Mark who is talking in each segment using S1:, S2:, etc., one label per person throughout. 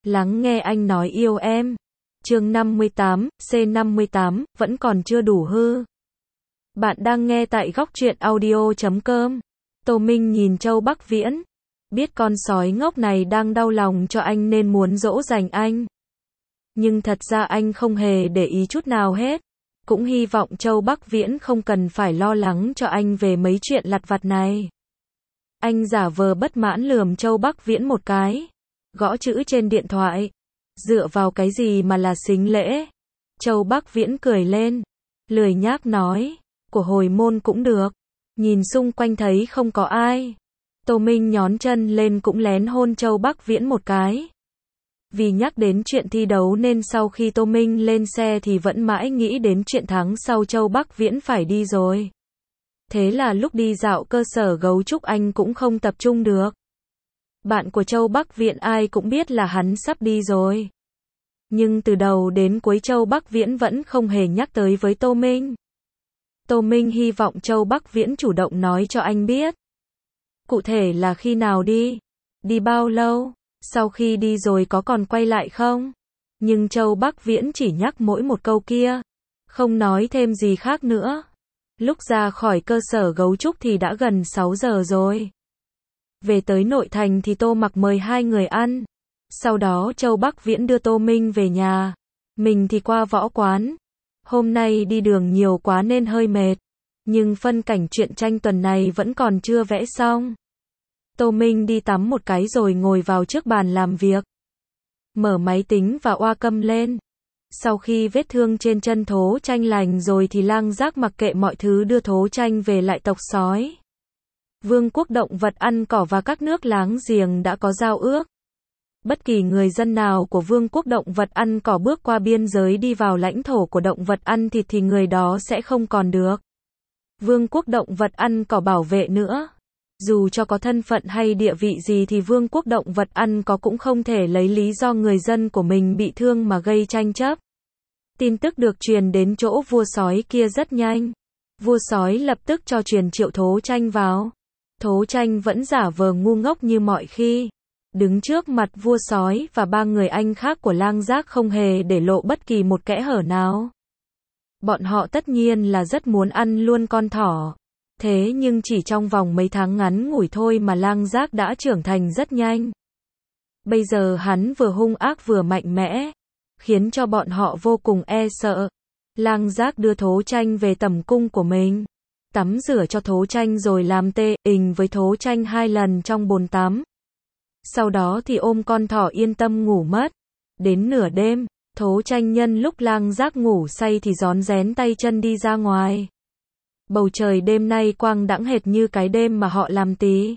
S1: Lắng nghe anh nói yêu em. Chương 58, C58, vẫn còn chưa đủ hư. Bạn đang nghe tại góc truyện audio.com. Tô Minh nhìn Châu Bắc Viễn. Biết con sói ngốc này đang đau lòng cho anh nên muốn dỗ dành anh. Nhưng thật ra anh không hề để ý chút nào hết. Cũng hy vọng Châu Bắc Viễn không cần phải lo lắng cho anh về mấy chuyện lặt vặt này. Anh giả vờ bất mãn lườm Châu Bắc Viễn một cái. Gõ chữ trên điện thoại. Dựa vào cái gì mà là xính lễ? Châu Bắc Viễn cười lên. Lười nhác nói. Của hồi môn cũng được. Nhìn xung quanh thấy không có ai. Tô Minh nhón chân lên cũng lén hôn Châu Bắc Viễn một cái. Vì nhắc đến chuyện thi đấu nên sau khi Tô Minh lên xe thì vẫn mãi nghĩ đến chuyện tháng sau Châu Bắc Viễn phải đi rồi. Thế là lúc đi dạo cơ sở gấu trúc anh cũng không tập trung được. Bạn của Châu Bắc Viễn ai cũng biết là hắn sắp đi rồi. Nhưng từ đầu đến cuối Châu Bắc Viễn vẫn không hề nhắc tới với Tô Minh. Tô Minh hy vọng Châu Bắc Viễn chủ động nói cho anh biết. Cụ thể là khi nào đi? Đi bao lâu? Sau khi đi rồi có còn quay lại không? Nhưng Châu Bắc Viễn chỉ nhắc mỗi một câu kia. Không nói thêm gì khác nữa. Lúc ra khỏi cơ sở gấu trúc thì đã gần 6 giờ rồi. Về tới nội thành thì Tô Mặc mời hai người ăn. Sau đó Châu Bắc Viễn đưa Tô Minh về nhà. Mình thì qua võ quán. Hôm nay đi đường nhiều quá nên hơi mệt. Nhưng phân cảnh truyện tranh tuần này vẫn còn chưa vẽ xong. Tô Minh đi tắm một cái rồi ngồi vào trước bàn làm việc. Mở máy tính và oa câm lên. Sau khi vết thương trên chân Thố Tranh lành rồi thì Lang Giác mặc kệ mọi thứ đưa Thố Tranh về lại tộc sói. Vương quốc động vật ăn cỏ và các nước láng giềng đã có giao ước. Bất kỳ người dân nào của vương quốc động vật ăn cỏ bước qua biên giới đi vào lãnh thổ của động vật ăn thịt thì người đó sẽ không còn được vương quốc động vật ăn cỏ bảo vệ nữa. Dù cho có thân phận hay địa vị gì thì vương quốc động vật ăn cỏ cũng không thể lấy lý do người dân của mình bị thương mà gây tranh chấp. Tin tức được truyền đến chỗ vua sói kia rất nhanh. Vua sói lập tức cho truyền Triệu Thố Tranh vào. Thố Tranh vẫn giả vờ ngu ngốc như mọi khi. Đứng trước mặt vua sói và ba người anh khác của Lang Giác không hề để lộ bất kỳ một kẽ hở nào. Bọn họ tất nhiên là rất muốn ăn luôn con thỏ. Thế nhưng chỉ trong vòng mấy tháng ngắn ngủi thôi mà Lang Giác đã trưởng thành rất nhanh. Bây giờ hắn vừa hung ác vừa mạnh mẽ, khiến cho bọn họ vô cùng e sợ. Lang Giác đưa Thố Tranh về tẩm cung của mình. Tắm rửa cho Thố Tranh rồi làm tê ình với Thố Tranh 2 lần trong bồn tắm. Sau đó thì ôm con thỏ yên tâm ngủ mất. Đến nửa đêm, Thố Tranh nhân lúc Lang Giác ngủ say thì rón rén tay chân đi ra ngoài. Bầu trời đêm nay quang đãng hệt như cái đêm mà họ làm tí.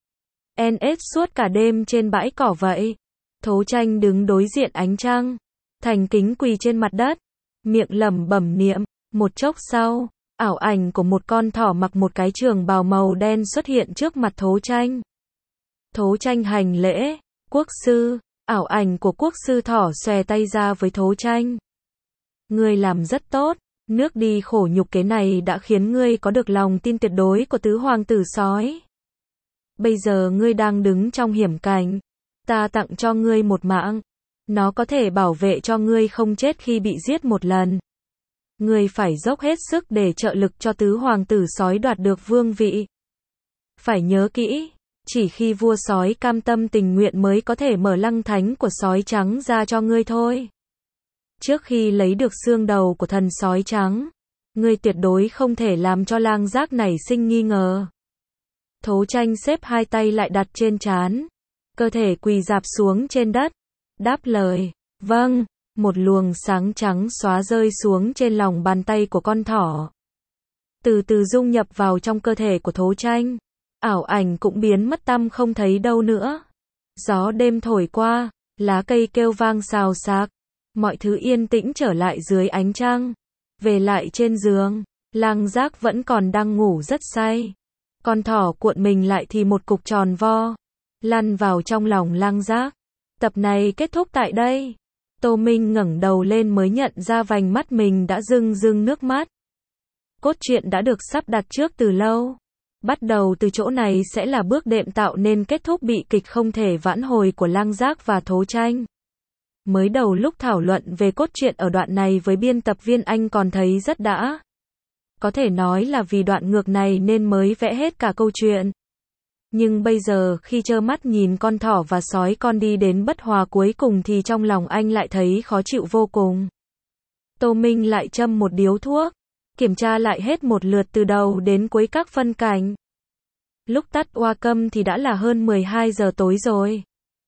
S1: NS suốt cả đêm trên bãi cỏ vậy. Thố Tranh đứng đối diện ánh trăng, thành kính quỳ trên mặt đất, miệng lẩm bẩm niệm. Một chốc sau, ảo ảnh của một con thỏ mặc một cái trường bào màu đen xuất hiện trước mặt Thố Tranh. Thố Tranh hành lễ. Quốc sư. Ảo ảnh của quốc sư thỏ xòe tay ra với Thố Tranh. Ngươi làm rất tốt. Nước đi khổ nhục kế này đã khiến ngươi có được lòng tin tuyệt đối của tứ hoàng tử sói. Bây giờ ngươi đang đứng trong hiểm cảnh. Ta tặng cho ngươi một mạng. Nó có thể bảo vệ cho ngươi không chết khi bị giết một lần. Ngươi phải dốc hết sức để trợ lực cho tứ hoàng tử sói đoạt được vương vị. Phải nhớ kỹ. Chỉ khi vua sói cam tâm tình nguyện mới có thể mở lăng thánh của sói trắng ra cho ngươi thôi. Trước khi lấy được xương đầu của thần sói trắng, ngươi tuyệt đối không thể làm cho Lang Giác nảy sinh nghi ngờ. Thố Tranh xếp hai tay lại đặt trên trán, cơ thể quỳ rạp xuống trên đất, đáp lời, vâng. Một luồng sáng trắng xóa rơi xuống trên lòng bàn tay của con thỏ. Từ từ dung nhập vào trong cơ thể của Thố Tranh. Ảo ảnh cũng biến mất tăm không thấy đâu nữa. Gió đêm thổi qua, lá cây kêu vang xào xạc. Mọi thứ yên tĩnh trở lại dưới ánh trăng. Về lại trên giường, Lang Giác vẫn còn đang ngủ rất say. Con thỏ cuộn mình lại thì một cục tròn vo lăn vào trong lòng Lang Giác. Tập này kết thúc tại đây. Tô Minh ngẩng đầu lên mới nhận ra vành mắt mình đã rưng rưng nước mắt. Cốt truyện đã được sắp đặt trước từ lâu. Bắt đầu từ chỗ này sẽ là bước đệm tạo nên kết thúc bi kịch không thể vãn hồi của Lang Giác và Thố Tranh. Mới đầu lúc thảo luận về cốt truyện ở đoạn này với biên tập viên anh còn thấy rất đã. Có thể nói là vì đoạn ngược này nên mới vẽ hết cả câu chuyện. Nhưng bây giờ khi trơ mắt nhìn con thỏ và sói con đi đến bất hòa cuối cùng thì trong lòng anh lại thấy khó chịu vô cùng. Tô Minh lại châm một điếu thuốc, kiểm tra lại hết một lượt từ đầu đến cuối các phân cảnh. Lúc tắt Wacom thì đã là hơn 12 giờ tối rồi.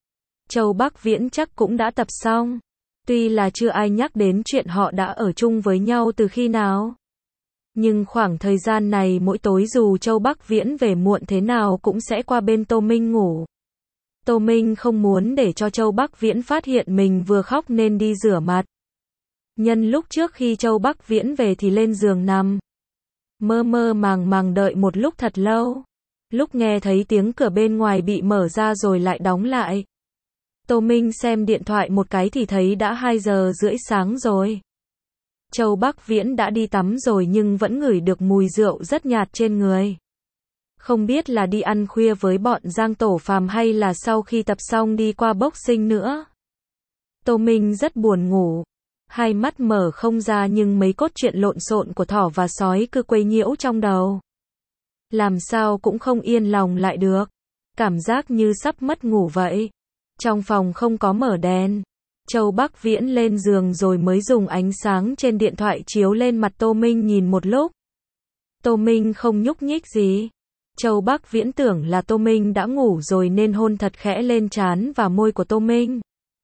S1: Châu Bắc Viễn chắc cũng đã tập xong. Tuy là chưa ai nhắc đến chuyện họ đã ở chung với nhau từ khi nào. Nhưng khoảng thời gian này mỗi tối dù Châu Bắc Viễn về muộn thế nào cũng sẽ qua bên Tô Minh ngủ. Tô Minh không muốn để cho Châu Bắc Viễn phát hiện mình vừa khóc nên đi rửa mặt. Nhân lúc trước khi Châu Bắc Viễn về thì lên giường nằm. Mơ mơ màng màng đợi một lúc thật lâu. Lúc nghe thấy tiếng cửa bên ngoài bị mở ra rồi lại đóng lại. Tô Minh xem điện thoại một cái thì thấy đã 2 giờ rưỡi sáng rồi. Châu Bắc Viễn đã đi tắm rồi nhưng vẫn ngửi được mùi rượu rất nhạt trên người. Không biết là đi ăn khuya với bọn Giang Tổ Phàm hay là sau khi tập xong đi qua boxing nữa. Tô Minh rất buồn ngủ. Hai mắt mở không ra nhưng mấy cốt truyện lộn xộn của thỏ và sói cứ quấy nhiễu trong đầu. Làm sao cũng không yên lòng lại được. Cảm giác như sắp mất ngủ vậy. Trong phòng không có mở đèn. Châu Bắc Viễn lên giường rồi mới dùng ánh sáng trên điện thoại chiếu lên mặt Tô Minh nhìn một lúc. Tô Minh không nhúc nhích gì. Châu Bắc Viễn tưởng là Tô Minh đã ngủ rồi nên hôn thật khẽ lên trán và môi của Tô Minh.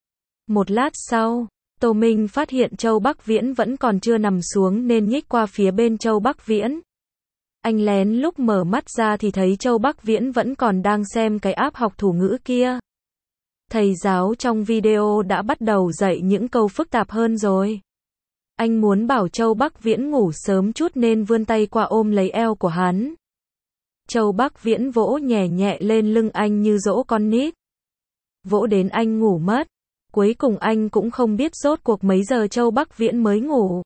S1: Một lát sau, Tô Minh phát hiện Châu Bắc Viễn vẫn còn chưa nằm xuống nên nhích qua phía bên Châu Bắc Viễn. Anh lén lúc mở mắt ra thì thấy Châu Bắc Viễn vẫn còn đang xem cái app học thủ ngữ kia. Thầy giáo trong video đã bắt đầu dạy những câu phức tạp hơn rồi. Anh muốn bảo Châu Bắc Viễn ngủ sớm chút nên vươn tay qua ôm lấy eo của hắn. Châu Bắc Viễn vỗ nhẹ nhẹ lên lưng anh như dỗ con nít. Vỗ đến anh ngủ mất. Cuối cùng anh cũng không biết rốt cuộc mấy giờ Châu Bắc Viễn mới ngủ.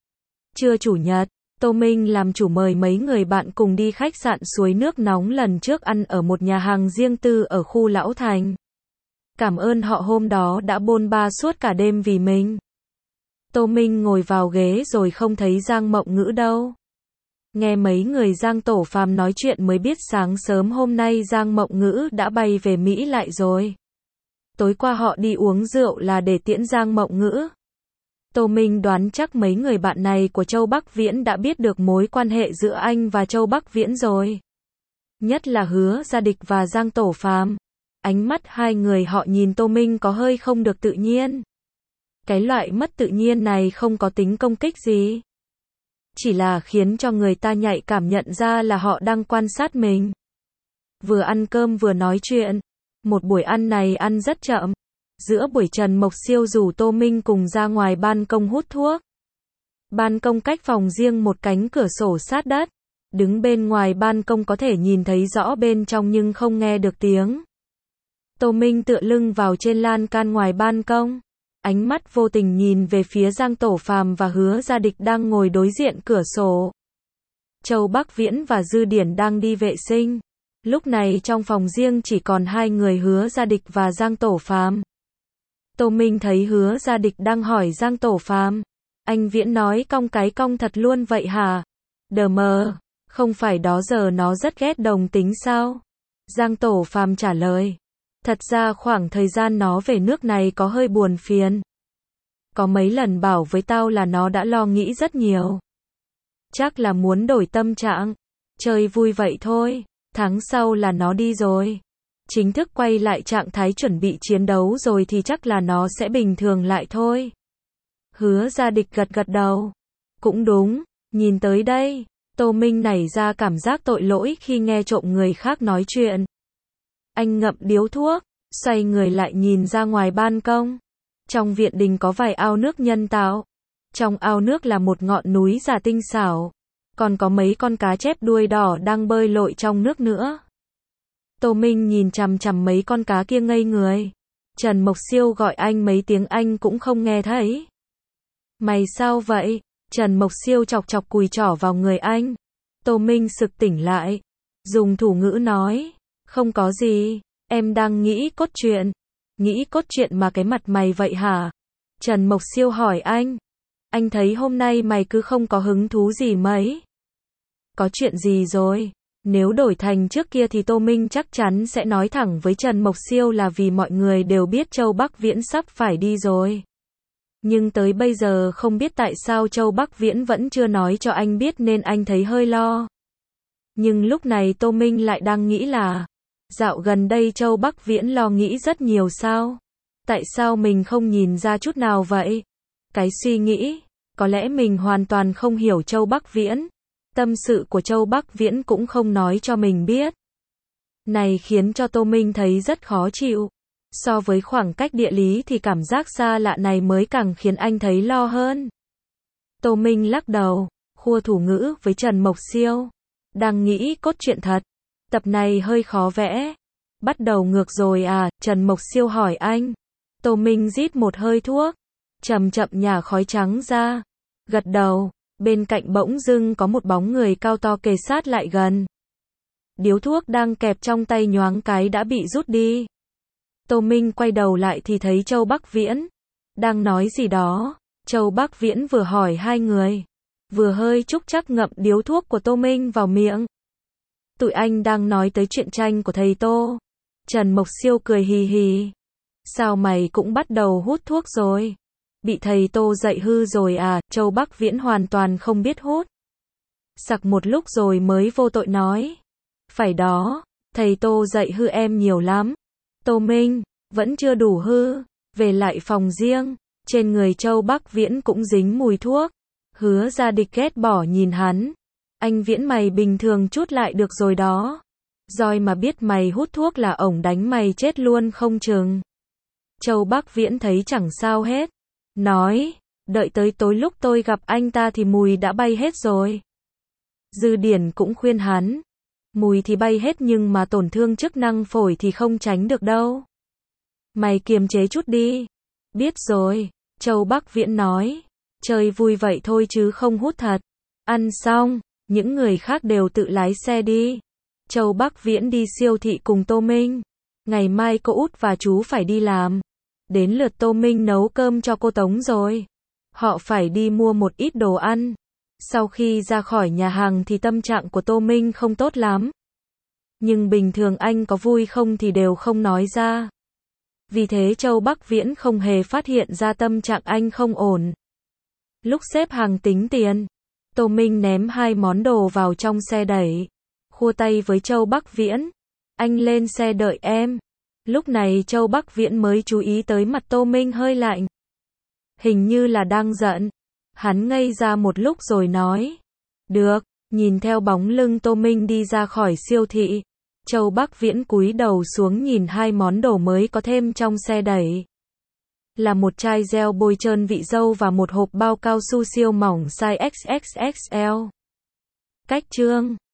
S1: Trưa chủ nhật, Tô Minh làm chủ mời mấy người bạn cùng đi khách sạn Suối Nước Nóng lần trước ăn ở một nhà hàng riêng tư ở khu Lão Thành. Cảm ơn họ hôm đó đã bôn ba suốt cả đêm vì mình. Tô Minh ngồi vào ghế rồi không thấy Giang Mộng Ngữ đâu. Nghe mấy người Giang Tổ Phàm nói chuyện mới biết sáng sớm hôm nay Giang Mộng Ngữ đã bay về Mỹ lại rồi. Tối qua họ đi uống rượu là để tiễn Giang Mộng Ngữ. Tô Minh đoán chắc mấy người bạn này của Châu Bắc Viễn đã biết được mối quan hệ giữa anh và Châu Bắc Viễn rồi. Nhất là Hứa Gia Địch và Giang Tổ Phàm. Ánh mắt hai người họ nhìn Tô Minh có hơi không được tự nhiên. Cái loại mất tự nhiên này không có tính công kích gì. Chỉ là khiến cho người ta nhạy cảm nhận ra là họ đang quan sát mình. Vừa ăn cơm vừa nói chuyện. Một buổi ăn này ăn rất chậm. Giữa buổi Trần Mộc Siêu rủ Tô Minh cùng ra ngoài ban công hút thuốc. Ban công cách phòng riêng một cánh cửa sổ sát đất. Đứng bên ngoài ban công có thể nhìn thấy rõ bên trong nhưng không nghe được tiếng. Tô Minh tựa lưng vào trên lan can ngoài ban công. Ánh mắt vô tình nhìn về phía Giang Tổ Phàm và Hứa Gia Địch đang ngồi đối diện cửa sổ. Châu Bắc Viễn và Dư Điển đang đi vệ sinh. Lúc này trong phòng riêng chỉ còn hai người Hứa Gia Địch và Giang Tổ Phàm. Tô Minh thấy Hứa Gia Địch đang hỏi Giang Tổ Phàm. Anh Viễn nói cong cái cong thật luôn vậy hả? Đờ mờ, không phải đó giờ nó rất ghét đồng tính sao? Giang Tổ Phàm trả lời. Thật ra khoảng thời gian nó về nước này có hơi buồn phiền. Có mấy lần bảo với tao là nó đã lo nghĩ rất nhiều. Chắc là muốn đổi tâm trạng. Chơi vui vậy thôi. Tháng sau là nó đi rồi. Chính thức quay lại trạng thái chuẩn bị chiến đấu rồi thì chắc là nó sẽ bình thường lại thôi. Hứa Gia Địch gật gật đầu. Cũng đúng, nhìn tới đây, Tô Minh nảy ra cảm giác tội lỗi khi nghe trộm người khác nói chuyện. Anh ngậm điếu thuốc, xoay người lại nhìn ra ngoài ban công. Trong viện đình có vài ao nước nhân tạo. Trong ao nước là một ngọn núi giả tinh xảo. Còn có mấy con cá chép đuôi đỏ đang bơi lội trong nước nữa. Tô Minh nhìn chằm chằm mấy con cá kia ngây người. Trần Mộc Siêu gọi anh mấy tiếng anh cũng không nghe thấy. Mày sao vậy? Trần Mộc Siêu chọc chọc cùi trỏ vào người anh. Tô Minh sực tỉnh lại. Dùng thủ ngữ nói. Không có gì, em đang nghĩ cốt truyện. Nghĩ cốt truyện mà cái mặt mày vậy hả? Trần Mộc Siêu hỏi anh thấy hôm nay mày cứ không có hứng thú gì mấy. Có chuyện gì rồi? Nếu đổi thành trước kia thì Tô Minh chắc chắn sẽ nói thẳng với Trần Mộc Siêu là vì mọi người đều biết Châu Bắc Viễn sắp phải đi rồi. Nhưng tới bây giờ không biết tại sao Châu Bắc Viễn vẫn chưa nói cho anh biết nên anh thấy hơi lo. Nhưng lúc này Tô Minh lại đang nghĩ là, dạo gần đây Châu Bắc Viễn lo nghĩ rất nhiều sao? Tại sao mình không nhìn ra chút nào vậy? Cái suy nghĩ, có lẽ mình hoàn toàn không hiểu Châu Bắc Viễn. Tâm sự của Châu Bắc Viễn cũng không nói cho mình biết. Này khiến cho Tô Minh thấy rất khó chịu. So với khoảng cách địa lý thì cảm giác xa lạ này mới càng khiến anh thấy lo hơn. Tô Minh lắc đầu, khua thủ ngữ với Trần Mộc Siêu. Đang nghĩ cốt truyện thật. Tập này hơi khó vẽ. Bắt đầu ngược rồi à? Trần Mộc Siêu hỏi anh. Tô Minh rít một hơi thuốc. Chậm chậm nhả khói trắng ra. Gật đầu. Bên cạnh bỗng dưng có một bóng người cao to kề sát lại gần. Điếu thuốc đang kẹp trong tay nhoáng cái đã bị rút đi. Tô Minh quay đầu lại thì thấy Châu Bắc Viễn đang nói gì đó. Châu Bắc Viễn vừa hỏi hai người, vừa hơi trúc trắc ngậm điếu thuốc của Tô Minh vào miệng. Tụi anh đang nói tới chuyện tranh của thầy Tô. Trần Mộc Siêu cười hì hì. Sao mày cũng bắt đầu hút thuốc rồi? Bị thầy Tô dạy hư rồi à? Châu Bắc Viễn hoàn toàn không biết hút. Sặc một lúc rồi mới vô tội nói. Phải đó, thầy Tô dạy hư em nhiều lắm. Tô Minh, vẫn chưa đủ hư. Về lại phòng riêng, trên người Châu Bắc Viễn cũng dính mùi thuốc. Hứa Gia Địch ghét bỏ nhìn hắn. Anh Viễn mày bình thường chút lại được rồi đó. Roi mà biết mày hút thuốc là ổng đánh mày chết luôn không chừng. Châu Bắc Viễn thấy chẳng sao hết. Nói, đợi tới tối lúc tôi gặp anh ta thì mùi đã bay hết rồi. Dư Điển cũng khuyên hắn. Mùi thì bay hết nhưng mà tổn thương chức năng phổi thì không tránh được đâu. Mày kiềm chế chút đi. Biết rồi, Châu Bắc Viễn nói. Chơi vui vậy thôi chứ không hút thật. Ăn xong, những người khác đều tự lái xe đi. Châu Bắc Viễn đi siêu thị cùng Tô Minh. Ngày mai cô út và chú phải đi làm. Đến lượt Tô Minh nấu cơm cho cô Tống rồi. Họ phải đi mua một ít đồ ăn. Sau khi ra khỏi nhà hàng thì tâm trạng của Tô Minh không tốt lắm. Nhưng bình thường anh có vui không thì đều không nói ra. Vì thế Châu Bắc Viễn không hề phát hiện ra tâm trạng anh không ổn. Lúc xếp hàng tính tiền, Tô Minh ném hai món đồ vào trong xe đẩy. Khua tay với Châu Bắc Viễn. Anh lên xe đợi em. Lúc này Châu Bắc Viễn mới chú ý tới mặt Tô Minh hơi lạnh. Hình như là đang giận. Hắn ngây ra một lúc rồi nói. Được, nhìn theo bóng lưng Tô Minh đi ra khỏi siêu thị. Châu Bắc Viễn cúi đầu xuống nhìn hai món đồ mới có thêm trong xe đẩy. Là một chai gel bôi trơn vị dâu và một hộp bao cao su siêu mỏng size XXXL. Cách chương